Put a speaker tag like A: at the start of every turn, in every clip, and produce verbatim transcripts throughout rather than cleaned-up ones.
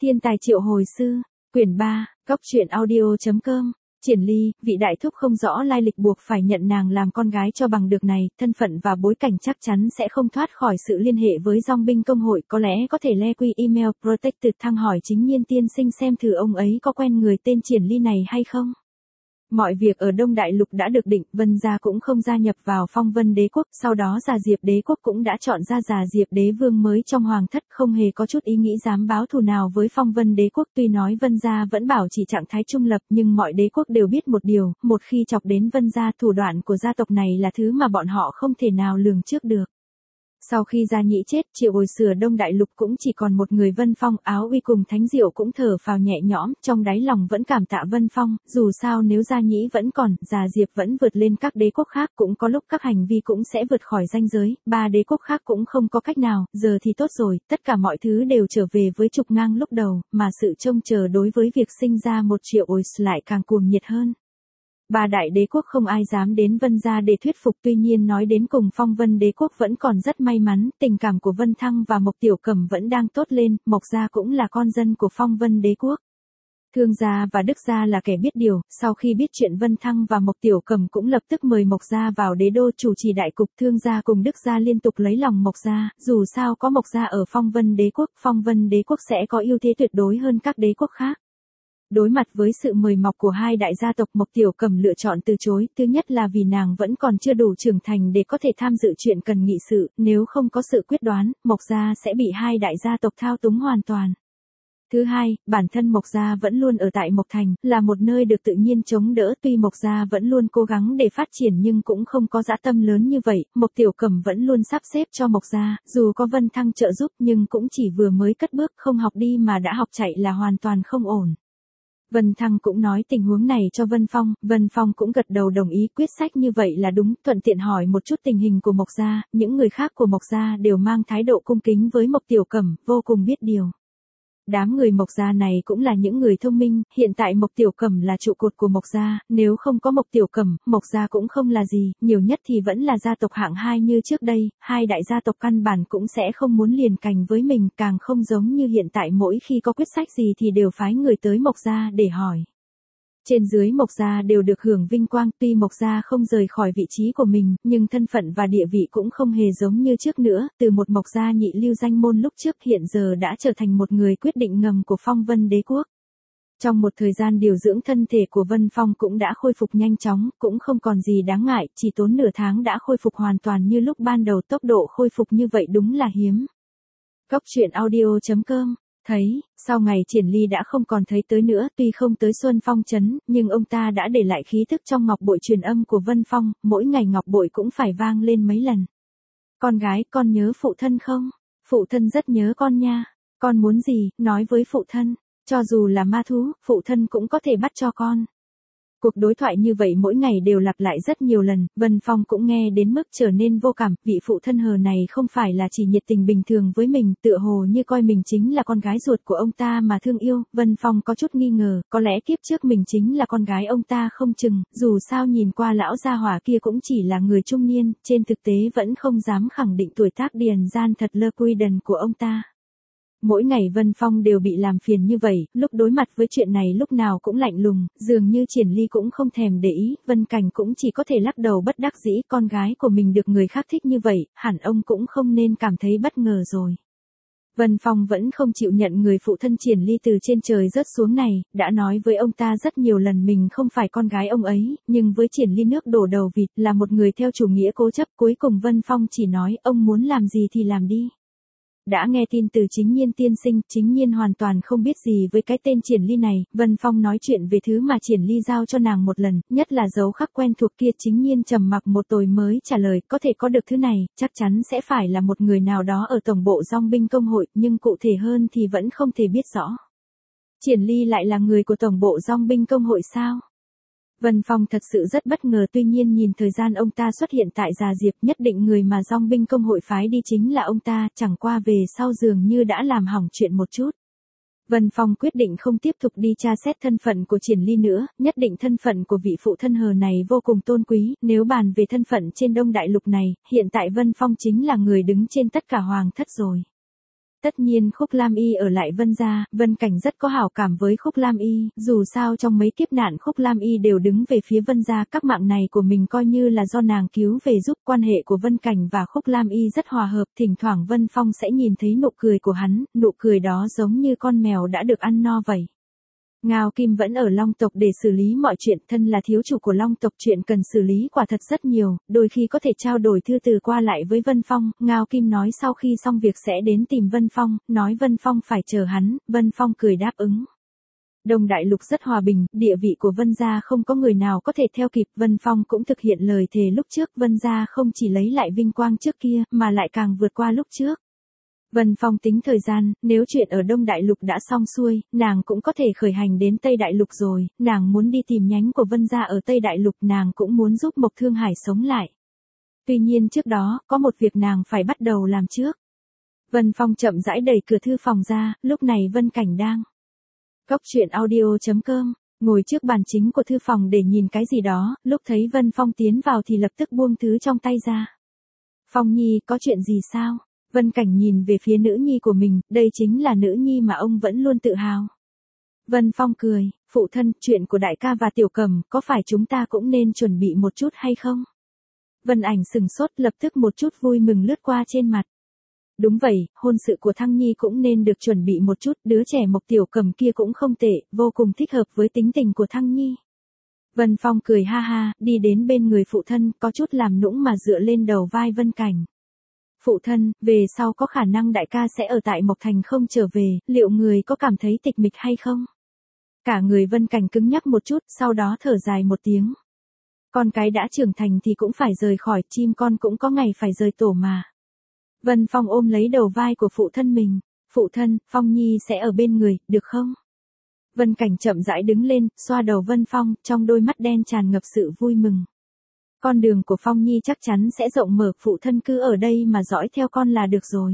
A: Thiên tài triệu hồi sư, quyển ba, cóc truyện audio.com, Triển Ly, vị đại thúc không rõ lai lịch buộc phải nhận nàng làm con gái cho bằng được này, thân phận và bối cảnh chắc chắn sẽ không thoát khỏi sự liên hệ với dong binh công hội, có lẽ có thể le quy email protected thăng hỏi chính nhiên tiên sinh xem thử ông ấy có quen người tên Triển Ly này hay không. Mọi việc ở Đông Đại Lục đã được định, Vân gia cũng không gia nhập vào Phong Vân Đế quốc, sau đó Già Diệp Đế quốc cũng đã chọn ra Già Diệp Đế vương mới trong hoàng thất, không hề có chút ý nghĩ dám báo thù nào với Phong Vân Đế quốc. Tuy nói Vân gia vẫn bảo trì trạng thái trung lập, nhưng mọi đế quốc đều biết một điều, một khi chọc đến Vân gia, thủ đoạn của gia tộc này là thứ mà bọn họ không thể nào lường trước được. Sau khi Gia Nhĩ chết, Triệu Hồi Sửa Đông Đại Lục cũng chỉ còn một người Vân Phong. Áo Uy cùng Thánh Diệu cũng thở phào nhẹ nhõm, trong đáy lòng vẫn cảm tạ Vân Phong, dù sao nếu Gia Nhĩ vẫn còn, Già Diệp vẫn vượt lên các đế quốc khác, cũng có lúc các hành vi cũng sẽ vượt khỏi ranh giới, ba đế quốc khác cũng không có cách nào, giờ thì tốt rồi, tất cả mọi thứ đều trở về với trục ngang lúc đầu, mà sự trông chờ đối với việc sinh ra một Triệu Hồi lại càng cuồng nhiệt hơn. Ba đại đế quốc không ai dám đến Vân gia để thuyết phục, tuy nhiên nói đến cùng Phong Vân Đế quốc vẫn còn rất may mắn, tình cảm của Vân Thăng và Mộc Tiểu Cẩm vẫn đang tốt lên, Mộc gia cũng là con dân của Phong Vân Đế quốc. Thương gia và Đức gia là kẻ biết điều, sau khi biết chuyện Vân Thăng và Mộc Tiểu Cẩm cũng lập tức mời Mộc gia vào đế đô chủ trì đại cục. Thương gia cùng Đức gia liên tục lấy lòng Mộc gia, dù sao có Mộc gia ở Phong Vân Đế quốc, Phong Vân Đế quốc sẽ có ưu thế tuyệt đối hơn các đế quốc khác. Đối mặt với sự mời mọc của hai đại gia tộc, Mộc Tiểu Cẩm lựa chọn từ chối, thứ nhất là vì nàng vẫn còn chưa đủ trưởng thành để có thể tham dự chuyện cần nghị sự, nếu không có sự quyết đoán, Mộc gia sẽ bị hai đại gia tộc thao túng hoàn toàn. Thứ hai, bản thân Mộc gia vẫn luôn ở tại Mộc Thành, là một nơi được tự nhiên chống đỡ, tuy Mộc gia vẫn luôn cố gắng để phát triển nhưng cũng không có dã tâm lớn như vậy, Mộc Tiểu Cẩm vẫn luôn sắp xếp cho Mộc gia, dù có Vân Thăng trợ giúp nhưng cũng chỉ vừa mới cất bước, không học đi mà đã học chạy là hoàn toàn không ổn. Vân Thăng cũng nói tình huống này cho Vân Phong, Vân Phong cũng gật đầu đồng ý, quyết sách như vậy là đúng, thuận tiện hỏi một chút tình hình của Mộc gia, những người khác của Mộc gia đều mang thái độ cung kính với Mộc Tiểu Cẩm, vô cùng biết điều. Đám người Mộc gia này cũng là những người thông minh, hiện tại Mộc Tiểu Cẩm là trụ cột của Mộc gia, nếu không có Mộc Tiểu Cẩm, Mộc gia cũng không là gì, nhiều nhất thì vẫn là gia tộc hạng hai như trước đây, hai đại gia tộc căn bản cũng sẽ không muốn liền cành với mình, càng không giống như hiện tại mỗi khi có quyết sách gì thì đều phái người tới Mộc gia để hỏi. Trên dưới Mộc gia đều được hưởng vinh quang, tuy Mộc gia không rời khỏi vị trí của mình, nhưng thân phận và địa vị cũng không hề giống như trước nữa, từ một Mộc gia nhị lưu danh môn lúc trước hiện giờ đã trở thành một người quyết định ngầm của Phong Vân Đế quốc. Trong một thời gian điều dưỡng, thân thể của Vân Phong cũng đã khôi phục nhanh chóng, cũng không còn gì đáng ngại, chỉ tốn nửa tháng đã khôi phục hoàn toàn như lúc ban đầu, tốc độ khôi phục như vậy đúng là hiếm. Cóc truyện audio.com Thấy, sau ngày Triển Ly đã không còn thấy tới nữa, tuy không tới Xuân Phong trấn, nhưng ông ta đã để lại khí thức trong ngọc bội truyền âm của Vân Phong, mỗi ngày ngọc bội cũng phải vang lên mấy lần. Con gái, con nhớ phụ thân không? Phụ thân rất nhớ con nha. Con muốn gì, nói với phụ thân. Cho dù là ma thú, phụ thân cũng có thể bắt cho con. Cuộc đối thoại như vậy mỗi ngày đều lặp lại rất nhiều lần, Vân Phong cũng nghe đến mức trở nên vô cảm, vị phụ thân hờ này không phải là chỉ nhiệt tình bình thường với mình, tựa hồ như coi mình chính là con gái ruột của ông ta mà thương yêu. Vân Phong có chút nghi ngờ, có lẽ kiếp trước mình chính là con gái ông ta không chừng, dù sao nhìn qua lão gia hỏa kia cũng chỉ là người trung niên, trên thực tế vẫn không dám khẳng định tuổi tác điền gian thật lơ quy đần của ông ta. Mỗi ngày Vân Phong đều bị làm phiền như vậy, lúc đối mặt với chuyện này lúc nào cũng lạnh lùng, dường như Triển Ly cũng không thèm để ý, Vân Cảnh cũng chỉ có thể lắc đầu bất đắc dĩ, con gái của mình được người khác thích như vậy, hẳn ông cũng không nên cảm thấy bất ngờ rồi. Vân Phong vẫn không chịu nhận người phụ thân Triển Ly từ trên trời rớt xuống này, đã nói với ông ta rất nhiều lần mình không phải con gái ông ấy, nhưng với Triển Ly nước đổ đầu vịt, là một người theo chủ nghĩa cố chấp, cuối cùng Vân Phong chỉ nói ông muốn làm gì thì làm đi. Đã nghe tin từ chính nhiên tiên sinh, chính nhiên hoàn toàn không biết gì với cái tên Triển Ly này, Vân Phong nói chuyện về thứ mà Triển Ly giao cho nàng một lần, nhất là dấu khắc quen thuộc kia, chính nhiên trầm mặc một hồi mới trả lời, có thể có được thứ này, chắc chắn sẽ phải là một người nào đó ở tổng bộ dong binh công hội, nhưng cụ thể hơn thì vẫn không thể biết rõ. Triển Ly lại là người của tổng bộ dong binh công hội sao? Vân Phong thật sự rất bất ngờ, tuy nhiên nhìn thời gian ông ta xuất hiện tại Già Diệp, nhất định người mà dong binh công hội phái đi chính là ông ta, chẳng qua về sau dường như đã làm hỏng chuyện một chút. Vân Phong quyết định không tiếp tục đi tra xét thân phận của Triển Ly nữa, nhất định thân phận của vị phụ thân hờ này vô cùng tôn quý, nếu bàn về thân phận trên Đông Đại Lục này, hiện tại Vân Phong chính là người đứng trên tất cả hoàng thất rồi. Tất nhiên Khúc Lam Y ở lại Vân gia, Vân Cảnh rất có hảo cảm với Khúc Lam Y, dù sao trong mấy kiếp nạn Khúc Lam Y đều đứng về phía Vân gia, các mạng này của mình coi như là do nàng cứu về giúp. Quan hệ của Vân Cảnh và Khúc Lam Y rất hòa hợp, thỉnh thoảng Vân Phong sẽ nhìn thấy nụ cười của hắn, nụ cười đó giống như con mèo đã được ăn no vậy. Ngao Kim vẫn ở Long tộc để xử lý mọi chuyện, thân là thiếu chủ của Long tộc, chuyện cần xử lý quả thật rất nhiều, đôi khi có thể trao đổi thư từ qua lại với Vân Phong. Ngao Kim nói sau khi xong việc sẽ đến tìm Vân Phong, nói Vân Phong phải chờ hắn, Vân Phong cười đáp ứng. Đông Đại Lục rất hòa bình, địa vị của Vân gia không có người nào có thể theo kịp, Vân Phong cũng thực hiện lời thề lúc trước, Vân gia không chỉ lấy lại vinh quang trước kia, mà lại càng vượt qua lúc trước. Vân Phong tính thời gian, nếu chuyện ở Đông Đại Lục đã xong xuôi, nàng cũng có thể khởi hành đến Tây Đại Lục rồi, nàng muốn đi tìm nhánh của Vân gia ở Tây Đại Lục, nàng cũng muốn giúp Mộc Thương Hải sống lại. Tuy nhiên trước đó, có một việc nàng phải bắt đầu làm trước. Vân Phong chậm rãi đẩy cửa thư phòng ra, lúc này Vân Cảnh đang Cốc truyện audio chấm com, ngồi trước bàn chính của thư phòng để nhìn cái gì đó, lúc thấy Vân Phong tiến vào thì lập tức buông thứ trong tay ra. Phong Nhi, có chuyện gì sao? Vân Cảnh nhìn về phía nữ nhi của mình, đây chính là nữ nhi mà ông vẫn luôn tự hào. Vân Phong cười, phụ thân, chuyện của đại ca và tiểu cầm, có phải chúng ta cũng nên chuẩn bị một chút hay không? Vân Ảnh sừng sốt, lập tức một chút vui mừng lướt qua trên mặt. Đúng vậy, hôn sự của Thăng Nhi cũng nên được chuẩn bị một chút, đứa trẻ Mộc Tiểu Cầm kia cũng không tệ, vô cùng thích hợp với tính tình của Thăng Nhi. Vân Phong cười ha ha, đi đến bên người phụ thân, có chút làm nũng mà dựa lên đầu vai Vân Cảnh. Phụ thân, về sau có khả năng đại ca sẽ ở tại Mộc Thành không trở về, liệu người có cảm thấy tịch mịch hay không? Cả người Vân Cảnh cứng nhắc một chút, sau đó thở dài một tiếng. Con cái đã trưởng thành thì cũng phải rời khỏi, chim con cũng có ngày phải rời tổ mà. Vân Phong ôm lấy đầu vai của phụ thân mình. Phụ thân, Phong Nhi sẽ ở bên người, được không? Vân Cảnh chậm rãi đứng lên, xoa đầu Vân Phong, trong đôi mắt đen tràn ngập sự vui mừng. Con đường của Phong Nhi chắc chắn sẽ rộng mở, phụ thân cứ ở đây mà dõi theo con là được rồi.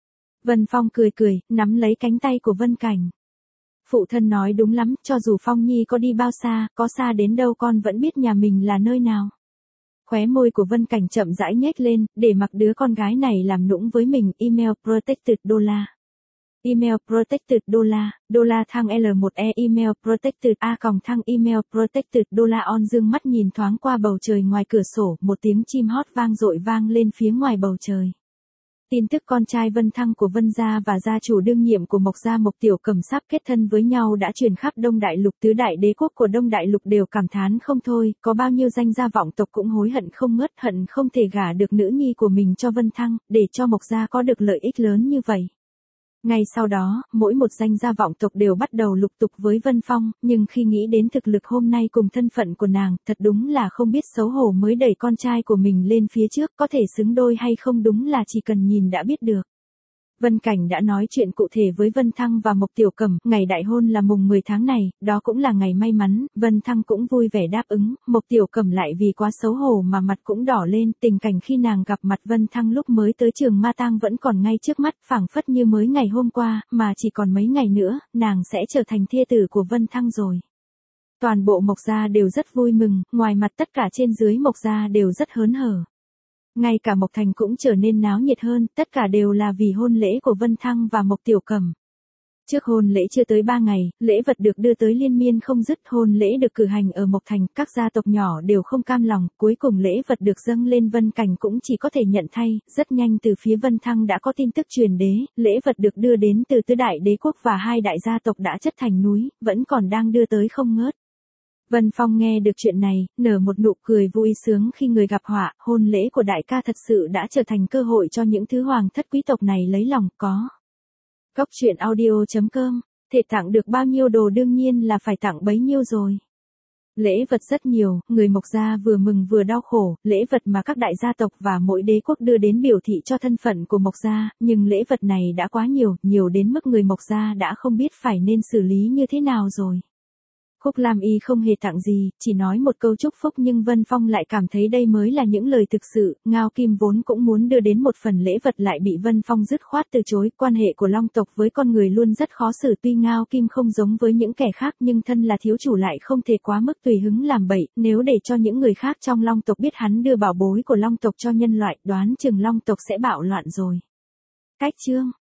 A: Vân Phong cười cười, nắm lấy cánh tay của Vân Cảnh. Phụ thân nói đúng lắm, cho dù Phong Nhi có đi bao xa, có xa đến đâu con vẫn biết nhà mình là nơi nào. Khóe môi của Vân Cảnh chậm rãi nhếch lên, để mặc đứa con gái này làm nũng với mình. Email protected dollar. Email protected dollar, dollar thăng L một E email protected A còng thăng email protected dollar on. Dương mắt nhìn thoáng qua bầu trời ngoài cửa sổ, một tiếng chim hót vang dội vang lên phía ngoài bầu trời. Tin tức con trai Vân Thăng của Vân gia và gia chủ đương nhiệm của Mộc gia Mộc Tiểu Cầm sắp kết thân với nhau đã truyền khắp Đông Đại Lục, tứ đại đế quốc của Đông Đại Lục đều cảm thán không thôi, có bao nhiêu danh gia vọng tộc cũng hối hận không ngớt, hận không thể gả được nữ nhi của mình cho Vân Thăng, để cho Mộc gia có được lợi ích lớn như vậy. Ngay sau đó, mỗi một danh gia vọng tộc đều bắt đầu lục tục với Vân Phong, nhưng khi nghĩ đến thực lực hôm nay cùng thân phận của nàng, thật đúng là không biết xấu hổ mới đẩy con trai của mình lên phía trước, có thể xứng đôi hay không đúng là chỉ cần nhìn đã biết được. Vân Cảnh đã nói chuyện cụ thể với Vân Thăng và Mộc Tiểu Cầm, ngày đại hôn là mùng mười tháng này, đó cũng là ngày may mắn, Vân Thăng cũng vui vẻ đáp ứng, Mộc Tiểu Cầm lại vì quá xấu hổ mà mặt cũng đỏ lên, tình cảnh khi nàng gặp mặt Vân Thăng lúc mới tới trường Ma Tang vẫn còn ngay trước mắt, phảng phất như mới ngày hôm qua, mà chỉ còn mấy ngày nữa, nàng sẽ trở thành thê tử của Vân Thăng rồi. Toàn bộ Mộc gia đều rất vui mừng, ngoài mặt tất cả trên dưới Mộc gia đều rất hớn hở. Ngay cả Mộc Thành cũng trở nên náo nhiệt hơn, tất cả đều là vì hôn lễ của Vân Thăng và Mộc Tiểu Cầm. Trước hôn lễ chưa tới ba ngày, lễ vật được đưa tới liên miên không dứt, hôn lễ được cử hành ở Mộc Thành, các gia tộc nhỏ đều không cam lòng, cuối cùng lễ vật được dâng lên Vân Cảnh cũng chỉ có thể nhận thay, rất nhanh từ phía Vân Thăng đã có tin tức truyền đế, lễ vật được đưa đến từ tứ đại đế quốc và hai đại gia tộc đã chất thành núi, vẫn còn đang đưa tới không ngớt. Vân Phong nghe được chuyện này, nở một nụ cười vui sướng khi người gặp họa, hôn lễ của đại ca thật sự đã trở thành cơ hội cho những thứ hoàng thất quý tộc này lấy lòng, có. Cốc truyện audio chấm com, thể tặng được bao nhiêu đồ đương nhiên là phải tặng bấy nhiêu rồi. Lễ vật rất nhiều, người Mộc gia vừa mừng vừa đau khổ, lễ vật mà các đại gia tộc và mỗi đế quốc đưa đến biểu thị cho thân phận của Mộc gia, nhưng lễ vật này đã quá nhiều, nhiều đến mức người Mộc gia đã không biết phải nên xử lý như thế nào rồi. Khúc Lam Y không hề tặng gì, chỉ nói một câu chúc phúc nhưng Vân Phong lại cảm thấy đây mới là những lời thực sự, Ngao Kim vốn cũng muốn đưa đến một phần lễ vật lại bị Vân Phong dứt khoát từ chối, quan hệ của Long tộc với con người luôn rất khó xử, tuy Ngao Kim không giống với những kẻ khác nhưng thân là thiếu chủ lại không thể quá mức tùy hứng làm bậy, nếu để cho những người khác trong Long tộc biết hắn đưa bảo bối của Long tộc cho nhân loại, đoán chừng Long tộc sẽ bạo loạn rồi. Cách chương